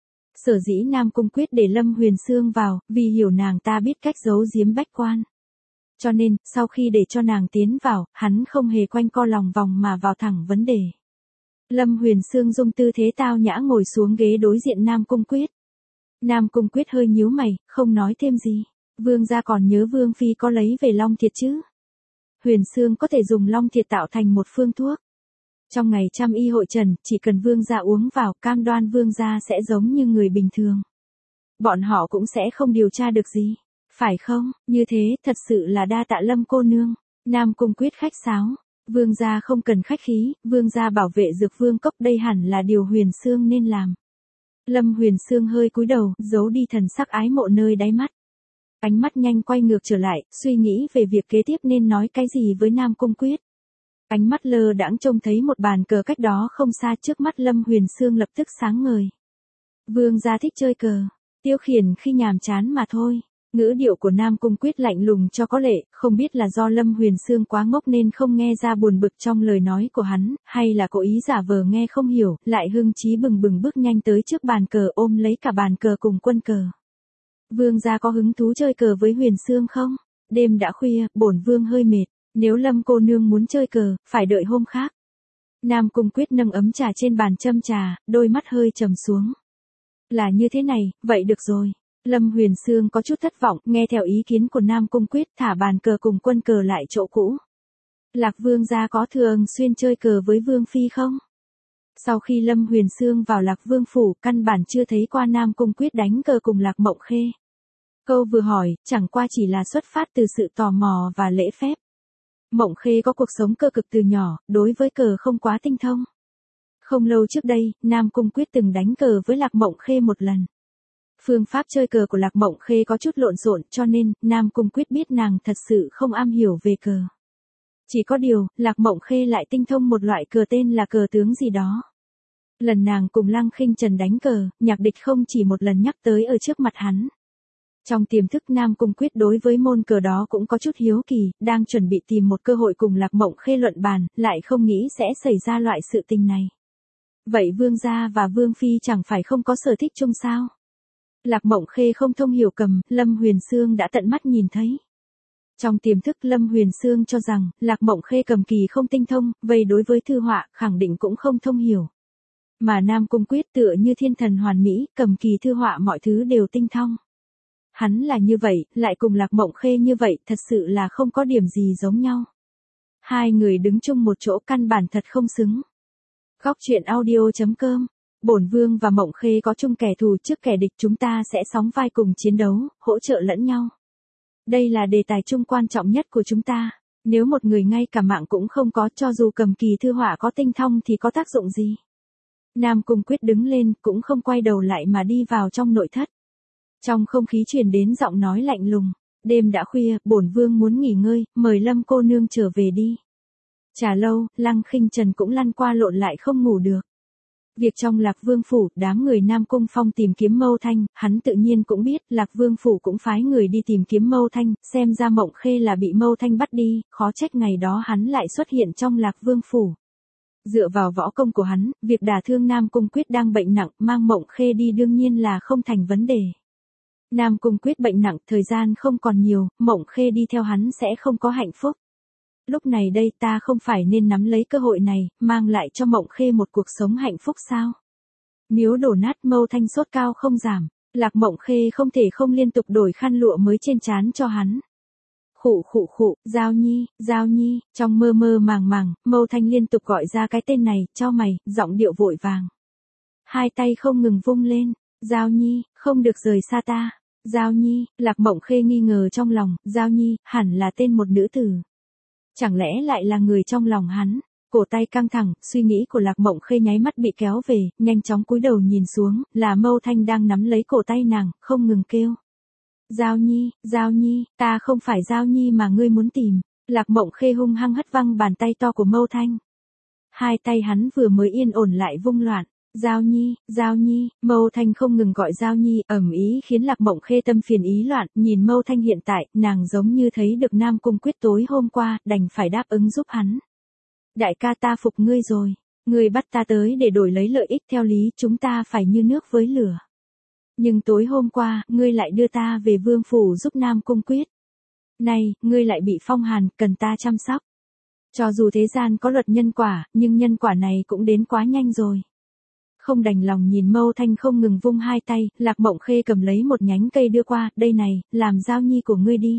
Sở dĩ Nam Cung Quyết để Lâm Huyền Sương vào, vì hiểu nàng ta biết cách giấu giếm bách quan. Cho nên, sau khi để cho nàng tiến vào, hắn không hề quanh co lòng vòng mà vào thẳng vấn đề. Lâm Huyền Sương dung tư thế tao nhã ngồi xuống ghế đối diện Nam Cung Quyết. Nam Cung Quyết hơi nhíu mày, không nói thêm gì. Vương gia còn nhớ Vương Phi có lấy về long thiệt chứ? Huyền Sương có thể dùng long thiệt tạo thành một phương thuốc. Trong ngày trăm y hội trần, chỉ cần vương gia uống vào, cam đoan vương gia sẽ giống như người bình thường. Bọn họ cũng sẽ không điều tra được gì. Phải không? Như thế, thật sự là đa tạ Lâm cô nương. Nam Cung Quyết khách sáo. Vương gia không cần khách khí, vương gia bảo vệ dược vương cốc, đây hẳn là điều Huyền Sương nên làm. Lâm Huyền Sương hơi cúi đầu, giấu đi thần sắc ái mộ nơi đáy mắt. Ánh mắt nhanh quay ngược trở lại, suy nghĩ về việc kế tiếp nên nói cái gì với Nam Cung Quyết. Ánh mắt lơ đãng trông thấy một bàn cờ cách đó không xa, trước mắt Lâm Huyền Sương lập tức sáng ngời. Vương gia thích chơi cờ, tiêu khiển khi nhàm chán mà thôi. Ngữ điệu của Nam Cung Quyết lạnh lùng cho có lệ, không biết là do Lâm Huyền Sương quá ngốc nên không nghe ra buồn bực trong lời nói của hắn, hay là cố ý giả vờ nghe không hiểu, lại hưng chí bừng bừng bước nhanh tới trước bàn cờ ôm lấy cả bàn cờ cùng quân cờ. Vương gia có hứng thú chơi cờ với Huyền Sương không? Đêm đã khuya, bổn vương hơi mệt, nếu Lâm cô nương muốn chơi cờ, phải đợi hôm khác. Nam Cung Quyết nâng ấm trà trên bàn châm trà, đôi mắt hơi trầm xuống. Là như thế này, vậy được rồi. Lâm Huyền Sương có chút thất vọng, nghe theo ý kiến của Nam Cung Quyết thả bàn cờ cùng quân cờ lại chỗ cũ. Lạc Vương gia có thường xuyên chơi cờ với Vương Phi không? Sau khi Lâm Huyền Sương vào Lạc Vương phủ, căn bản chưa thấy qua Nam Cung Quyết đánh cờ cùng Lạc Mộng Khê. Câu vừa hỏi, chẳng qua chỉ là xuất phát từ sự tò mò và lễ phép. Mộng Khê có cuộc sống cơ cực từ nhỏ, đối với cờ không quá tinh thông. Không lâu trước đây, Nam Cung Quyết từng đánh cờ với Lạc Mộng Khê một lần. Phương pháp chơi cờ của Lạc Mộng Khê có chút lộn xộn, cho nên, Nam Cung Quyết biết nàng thật sự không am hiểu về cờ. Chỉ có điều, Lạc Mộng Khê lại tinh thông một loại cờ tên là cờ tướng gì đó. Lần nàng cùng Lăng Khinh Trần đánh cờ, Nhạc Địch không chỉ một lần nhắc tới ở trước mặt hắn. Trong tiềm thức Nam Cung Quyết đối với môn cờ đó cũng có chút hiếu kỳ, đang chuẩn bị tìm một cơ hội cùng Lạc Mộng Khê luận bàn, lại không nghĩ sẽ xảy ra loại sự tình này. Vậy Vương gia và Vương Phi chẳng phải không có sở thích chung sao? Lạc Mộng Khê không thông hiểu cầm, Lâm Huyền Sương đã tận mắt nhìn thấy. Trong tiềm thức Lâm Huyền Sương cho rằng, Lạc Mộng Khê cầm kỳ không tinh thông, vậy đối với thư họa, khẳng định cũng không thông hiểu. Mà Nam Cung Quyết tựa như thiên thần hoàn mỹ, cầm kỳ thư họa mọi thứ đều tinh thông. Hắn là như vậy, lại cùng Lạc Mộng Khê như vậy, thật sự là không có điểm gì giống nhau. Hai người đứng chung một chỗ căn bản thật không xứng. Góc truyện audio chấm com. Bổn Vương và Mộng Khê có chung kẻ thù, trước kẻ địch chúng ta sẽ sóng vai cùng chiến đấu, hỗ trợ lẫn nhau. Đây là đề tài chung quan trọng nhất của chúng ta. Nếu một người ngay cả mạng cũng không có, cho dù cầm kỳ thư họa có tinh thông thì có tác dụng gì? Nam Cung Quyết đứng lên, cũng không quay đầu lại mà đi vào trong nội thất. Trong không khí truyền đến giọng nói lạnh lùng. Đêm đã khuya, bổn Vương muốn nghỉ ngơi, mời Lâm cô nương trở về đi. Trà lâu, Lăng Khinh Trần cũng lăn qua lộn lại không ngủ được. Việc trong Lạc Vương phủ, đám người Nam Cung Phong tìm kiếm Mâu Thanh, hắn tự nhiên cũng biết, Lạc Vương phủ cũng phái người đi tìm kiếm Mâu Thanh, xem ra Mộng Khê là bị Mâu Thanh bắt đi, khó trách ngày đó hắn lại xuất hiện trong Lạc Vương phủ. Dựa vào võ công của hắn, việc đả thương Nam Cung Quyết đang bệnh nặng, mang Mộng Khê đi đương nhiên là không thành vấn đề. Nam Cung Quyết bệnh nặng, thời gian không còn nhiều, Mộng Khê đi theo hắn sẽ không có hạnh phúc. Lúc này đây ta không phải nên nắm lấy cơ hội này, mang lại cho Mộng Khê một cuộc sống hạnh phúc sao? Miếu đổ nát, Mâu Thanh sốt cao không giảm, Lạc Mộng Khê không thể không liên tục đổi khăn lụa mới trên trán cho hắn. Khụ khụ khụ, Giao Nhi, Giao Nhi, trong mơ mơ màng màng, Mâu Thanh liên tục gọi ra cái tên này, cho mày, giọng điệu vội vàng. Hai tay không ngừng vung lên, Giao Nhi, không được rời xa ta. Giao Nhi, Lạc Mộng Khê nghi ngờ trong lòng, Giao Nhi, hẳn là tên một nữ tử. Chẳng lẽ lại là người trong lòng hắn? Cổ tay căng thẳng, suy nghĩ của Lạc Mộng Khê nháy mắt bị kéo về, nhanh chóng cúi đầu nhìn xuống, là Mâu Thanh đang nắm lấy cổ tay nàng, không ngừng kêu. Giao Nhi, Giao Nhi, ta không phải Giao Nhi mà ngươi muốn tìm. Lạc Mộng Khê hung hăng hất văng bàn tay to của Mâu Thanh. Hai tay hắn vừa mới yên ổn lại vung loạn. Giao Nhi, Giao Nhi, Mâu Thanh không ngừng gọi Giao Nhi, ầm ý khiến Lạc Mộng Khê tâm phiền ý loạn, nhìn Mâu Thanh hiện tại, nàng giống như thấy được Nam Cung Quyết tối hôm qua, đành phải đáp ứng giúp hắn. Đại ca, ta phục ngươi rồi, ngươi bắt ta tới để đổi lấy lợi ích, theo lý chúng ta phải như nước với lửa. Nhưng tối hôm qua, ngươi lại đưa ta về Vương phủ giúp Nam Cung Quyết. Này, ngươi lại bị phong hàn, cần ta chăm sóc. Cho dù thế gian có luật nhân quả, nhưng nhân quả này cũng đến quá nhanh rồi. Không đành lòng nhìn Mâu Thanh không ngừng vung hai tay, Lạc Mộng Khê cầm lấy một nhánh cây đưa qua, đây này, làm Giao Nhi của ngươi đi.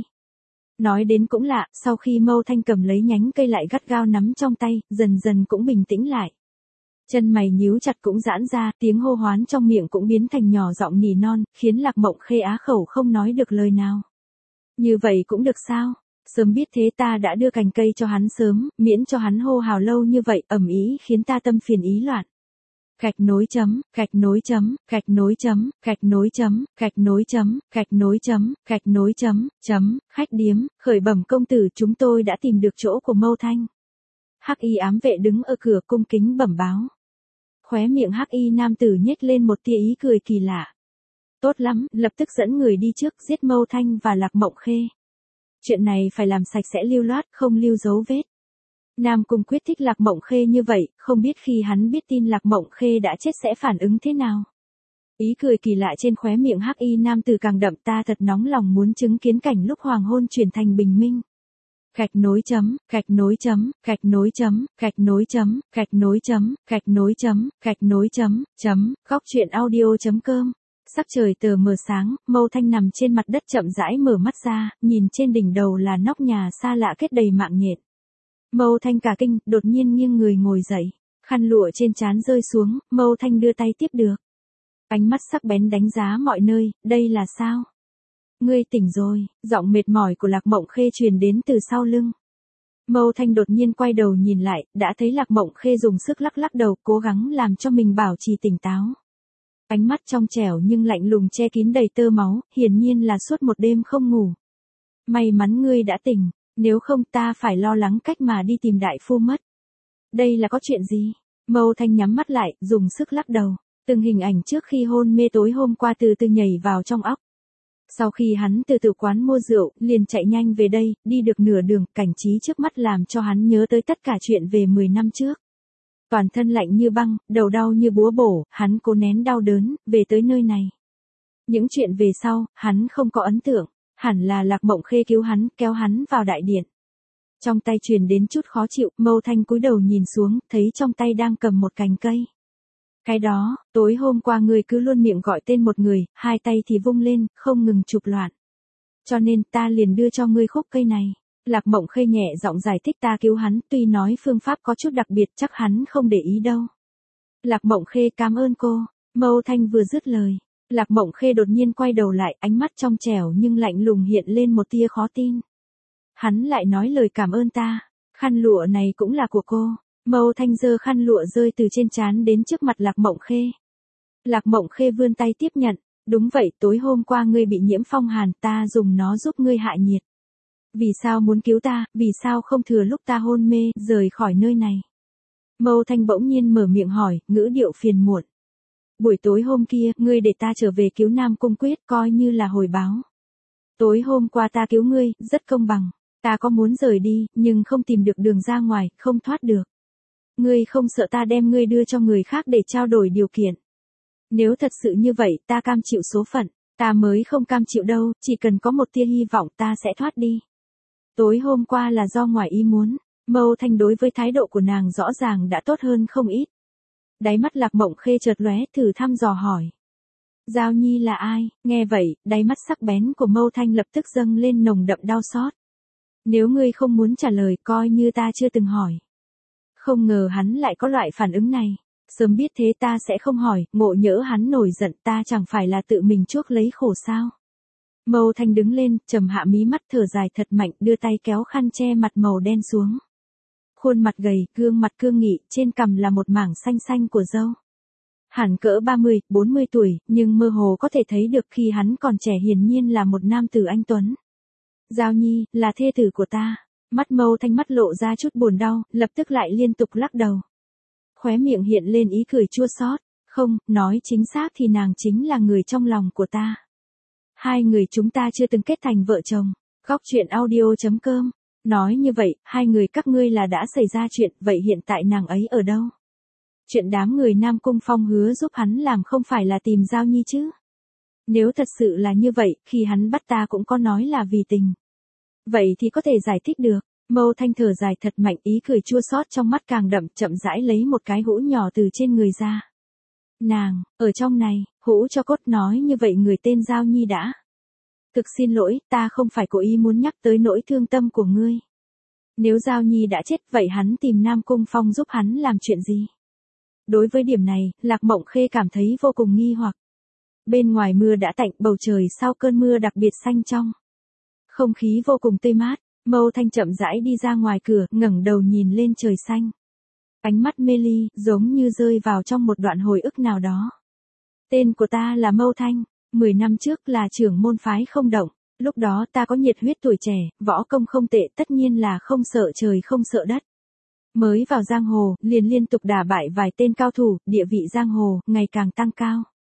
Nói đến cũng lạ, sau khi Mâu Thanh cầm lấy nhánh cây lại gắt gao nắm trong tay, dần dần cũng bình tĩnh lại. Chân mày nhíu chặt cũng giãn ra, tiếng hô hoán trong miệng cũng biến thành nhỏ giọng nỉ non, khiến Lạc Mộng Khê á khẩu không nói được lời nào. Như vậy cũng được sao? Sớm biết thế ta đã đưa cành cây cho hắn sớm, miễn cho hắn hô hào lâu như vậy, ầm ĩ khiến ta tâm phiền ý loạn. Gạch nối chấm, gạch nối chấm, gạch nối chấm, gạch nối chấm, gạch nối chấm, gạch nối chấm, gạch nối chấm, chấm, khách điếm, khởi bẩm công tử, chúng tôi đã tìm được chỗ của Mâu Thanh. Hắc y ám vệ đứng ở cửa cung kính bẩm báo. Khóe miệng hắc y nam tử nhếch lên một tia ý cười kỳ lạ. Tốt lắm, lập tức dẫn người đi trước giết Mâu Thanh và Lạc Mộng Khê. Chuyện này phải làm sạch sẽ lưu loát, không lưu dấu vết. Nam Cung Quyết thích Lạc Mộng Khê như vậy, không biết khi hắn biết tin Lạc Mộng Khê đã chết sẽ phản ứng thế nào. Ý cười kỳ lạ trên khóe miệng hắc y nam tử càng đậm, ta thật nóng lòng muốn chứng kiến cảnh lúc hoàng hôn chuyển thành bình minh. Gạch nối chấm, gạch nối chấm, gạch nối chấm, gạch nối chấm, gạch nối chấm, gạch nối chấm, gạch nối chấm, chấm, góc truyện audio chấm com. Sắc trời tờ mờ sáng, Mâu Thanh nằm trên mặt đất chậm rãi mở mắt ra, nhìn trên đỉnh đầu là nóc nhà xa lạ kết đầy mạng nhện. Mâu Thanh cả kinh, đột nhiên nghiêng người ngồi dậy, khăn lụa trên trán rơi xuống, Mâu Thanh đưa tay tiếp được. Ánh mắt sắc bén đánh giá mọi nơi, đây là sao? Ngươi tỉnh rồi, giọng mệt mỏi của Lạc Mộng Khê truyền đến từ sau lưng. Mâu Thanh đột nhiên quay đầu nhìn lại, đã thấy Lạc Mộng Khê dùng sức lắc lắc đầu, cố gắng làm cho mình bảo trì tỉnh táo. Ánh mắt trong trẻo nhưng lạnh lùng che kín đầy tơ máu, hiển nhiên là suốt một đêm không ngủ. May mắn ngươi đã tỉnh, nếu không ta phải lo lắng cách mà đi tìm đại phu mất. Đây là có chuyện gì? Mâu Thanh nhắm mắt lại, dùng sức lắc đầu. Từng hình ảnh trước khi hôn mê tối hôm qua từ từ nhảy vào trong óc. Sau khi hắn từ tử quán mua rượu, liền chạy nhanh về đây, đi được nửa đường, cảnh trí trước mắt làm cho hắn nhớ tới tất cả chuyện về mười năm trước. Toàn thân lạnh như băng, đầu đau như búa bổ, hắn cố nén đau đớn, về tới nơi này. Những chuyện về sau, hắn không có ấn tượng, hẳn là Lạc Mộng Khê cứu hắn, kéo hắn vào đại điện. Trong tay truyền đến chút khó chịu, Mâu Thanh cúi đầu nhìn xuống, thấy trong tay đang cầm một cành cây. Cái đó, tối hôm qua ngươi cứ luôn miệng gọi tên một người, hai tay thì vung lên, không ngừng chụp loạn. Cho nên ta liền đưa cho ngươi khúc cây này. Lạc Mộng Khê nhẹ giọng giải thích ta cứu hắn, tuy nói phương pháp có chút đặc biệt chắc hắn không để ý đâu. Lạc Mộng Khê cảm ơn cô. Mâu Thanh vừa dứt lời. Lạc Mộng Khê đột nhiên quay đầu lại, ánh mắt trong trẻo nhưng lạnh lùng hiện lên một tia khó tin. Hắn lại nói lời cảm ơn ta, khăn lụa này cũng là của cô. Mâu Thanh giơ khăn lụa rơi từ trên trán đến trước mặt Lạc Mộng Khê. Lạc Mộng Khê vươn tay tiếp nhận, đúng vậy, tối hôm qua ngươi bị nhiễm phong hàn, ta dùng nó giúp ngươi hạ nhiệt. Vì sao muốn cứu ta, vì sao không thừa lúc ta hôn mê, rời khỏi nơi này? Mâu Thanh bỗng nhiên mở miệng hỏi, ngữ điệu phiền muộn. Buổi tối hôm kia, ngươi để ta trở về cứu Nam Cung Quyết, coi như là hồi báo. Tối hôm qua ta cứu ngươi, rất công bằng. Ta có muốn rời đi, nhưng không tìm được đường ra ngoài, không thoát được. Ngươi không sợ ta đem ngươi đưa cho người khác để trao đổi điều kiện. Nếu thật sự như vậy, ta cam chịu số phận. Ta mới không cam chịu đâu, chỉ cần có một tia hy vọng ta sẽ thoát đi. Tối hôm qua là do ngoài ý muốn. Mâu Thanh đối với thái độ của nàng rõ ràng đã tốt hơn không ít. Đáy mắt Lạc Mộng Khê chợt lóe, thử thăm dò hỏi. Giao Nhi là ai? Nghe vậy, đáy mắt sắc bén của Mâu Thanh lập tức dâng lên nồng đậm đau xót. Nếu ngươi không muốn trả lời, coi như ta chưa từng hỏi. Không ngờ hắn lại có loại phản ứng này. Sớm biết thế ta sẽ không hỏi, ngộ nhỡ hắn nổi giận, ta chẳng phải là tự mình chuốc lấy khổ sao. Mâu Thanh đứng lên, trầm hạ mí mắt, thở dài thật mạnh, đưa tay kéo khăn che mặt màu đen xuống. Khuôn mặt gầy, gương mặt cương nghị, trên cằm là một mảng xanh xanh của râu. Hẳn cỡ ba mươi, bốn mươi tuổi, nhưng mơ hồ có thể thấy được khi hắn còn trẻ hiển nhiên là một nam tử anh tuấn. Giao Nhi, là thê tử của ta. Mắt Mâu Thanh mắt lộ ra chút buồn đau, lập tức lại liên tục lắc đầu. Khóe miệng hiện lên ý cười chua xót. Không, nói chính xác thì nàng chính là người trong lòng của ta. Hai người chúng ta chưa từng kết thành vợ chồng. Góc truyện audio chấm com. Nói như vậy, hai người các ngươi là đã xảy ra chuyện, vậy hiện tại nàng ấy ở đâu? Chuyện đám người Nam Cung Phong hứa giúp hắn làm không phải là tìm Giao Nhi chứ? Nếu thật sự là như vậy, khi hắn bắt ta cũng có nói là vì tình. Vậy thì có thể giải thích được. Mâu Thanh thở dài thật mạnh, ý cười chua xót trong mắt càng đậm, chậm rãi lấy một cái hũ nhỏ từ trên người ra. Nàng, ở trong này, hũ cho cốt nói như vậy người tên Giao Nhi đã. Thực xin lỗi, ta không phải cố ý muốn nhắc tới nỗi thương tâm của ngươi. Nếu Giao Nhi đã chết, vậy hắn tìm Nam Cung Phong giúp hắn làm chuyện gì? Đối với điểm này, Lạc Mộng Khê cảm thấy vô cùng nghi hoặc. Bên ngoài mưa đã tạnh, bầu trời sau cơn mưa đặc biệt xanh trong. Không khí vô cùng tươi mát, Mâu Thanh chậm rãi đi ra ngoài cửa, ngẩng đầu nhìn lên trời xanh. Ánh mắt mê ly, giống như rơi vào trong một đoạn hồi ức nào đó. Tên của ta là Mâu Thanh, mười năm trước là trưởng môn phái Không Động, lúc đó ta có nhiệt huyết tuổi trẻ, võ công không tệ, tất nhiên là không sợ trời không sợ đất. Mới vào giang hồ, liền liên tục đả bại vài tên cao thủ, địa vị giang hồ ngày càng tăng cao.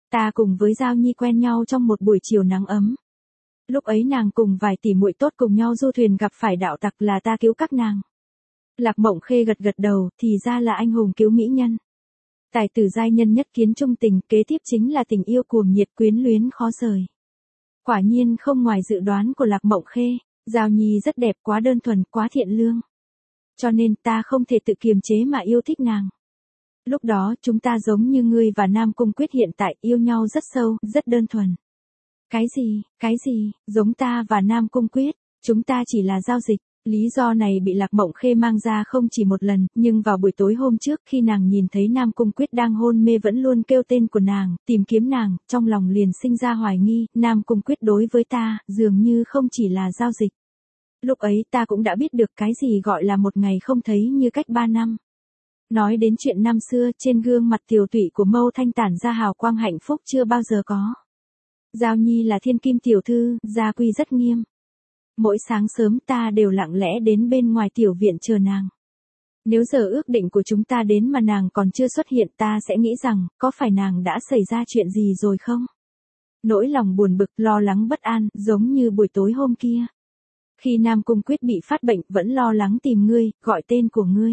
Ta cùng với Giao Nhi quen nhau trong một buổi chiều nắng ấm. Lúc ấy nàng cùng vài tỷ muội tốt cùng nhau du thuyền gặp phải đạo tặc là ta cứu các nàng. Lạc Mộng Khê gật gật đầu, thì ra là anh hùng cứu mỹ nhân. Tài tử giai nhân nhất kiến trung tình, kế tiếp chính là tình yêu cuồng nhiệt quyến luyến khó rời. Quả nhiên không ngoài dự đoán của Lạc Mộng Khê, Giao Nhi rất đẹp, quá đơn thuần, quá thiện lương. Cho nên ta không thể tự kiềm chế mà yêu thích nàng. Lúc đó chúng ta giống như ngươi và Nam Cung Quyết hiện tại, yêu nhau rất sâu, rất đơn thuần. Cái gì, cái gì, giống ta và Nam Cung Quyết, chúng ta chỉ là giao dịch. Lý do này bị Lạc Mộng Khê mang ra không chỉ một lần, nhưng vào buổi tối hôm trước khi nàng nhìn thấy Nam Cung Quyết đang hôn mê vẫn luôn kêu tên của nàng, tìm kiếm nàng, trong lòng liền sinh ra hoài nghi, Nam Cung Quyết đối với ta, dường như không chỉ là giao dịch. Lúc ấy ta cũng đã biết được cái gì gọi là một ngày không thấy như cách ba năm. Nói đến chuyện năm xưa, trên gương mặt tiều tụy của Mâu Thanh tản ra hào quang hạnh phúc chưa bao giờ có. Giao Nhi là thiên kim tiểu thư, gia quy rất nghiêm. Mỗi sáng sớm ta đều lặng lẽ đến bên ngoài tiểu viện chờ nàng. Nếu giờ ước định của chúng ta đến mà nàng còn chưa xuất hiện, ta sẽ nghĩ rằng, có phải nàng đã xảy ra chuyện gì rồi không? Nỗi lòng buồn bực, lo lắng bất an, giống như buổi tối hôm kia. Khi Nam Cung Quyết bị phát bệnh, vẫn lo lắng tìm ngươi, gọi tên của ngươi.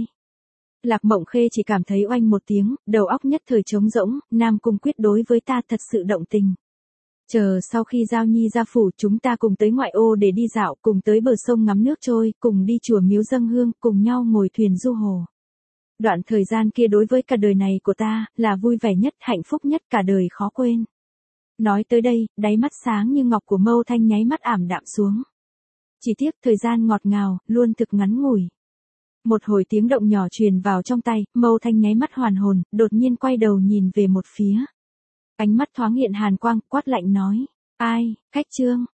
Lạc Mộng Khê chỉ cảm thấy oanh một tiếng, đầu óc nhất thời trống rỗng, Nam Cung Quyết đối với ta thật sự động tình. Chờ sau khi Giao Nhi ra phủ, chúng ta cùng tới ngoại ô để đi dạo, cùng tới bờ sông ngắm nước trôi, cùng đi chùa miếu dâng hương, cùng nhau ngồi thuyền du hồ. Đoạn thời gian kia đối với cả đời này của ta, là vui vẻ nhất, hạnh phúc nhất, cả đời khó quên. Nói tới đây, đáy mắt sáng như ngọc của Mâu Thanh nháy mắt ảm đạm xuống. Chỉ tiếc thời gian ngọt ngào, luôn thực ngắn ngủi. Một hồi tiếng động nhỏ truyền vào trong tay, Mâu Thanh nháy mắt hoàn hồn, đột nhiên quay đầu nhìn về một phía. Ánh mắt thoáng hiện hàn quang, quát lạnh nói, ai, Khách Trương,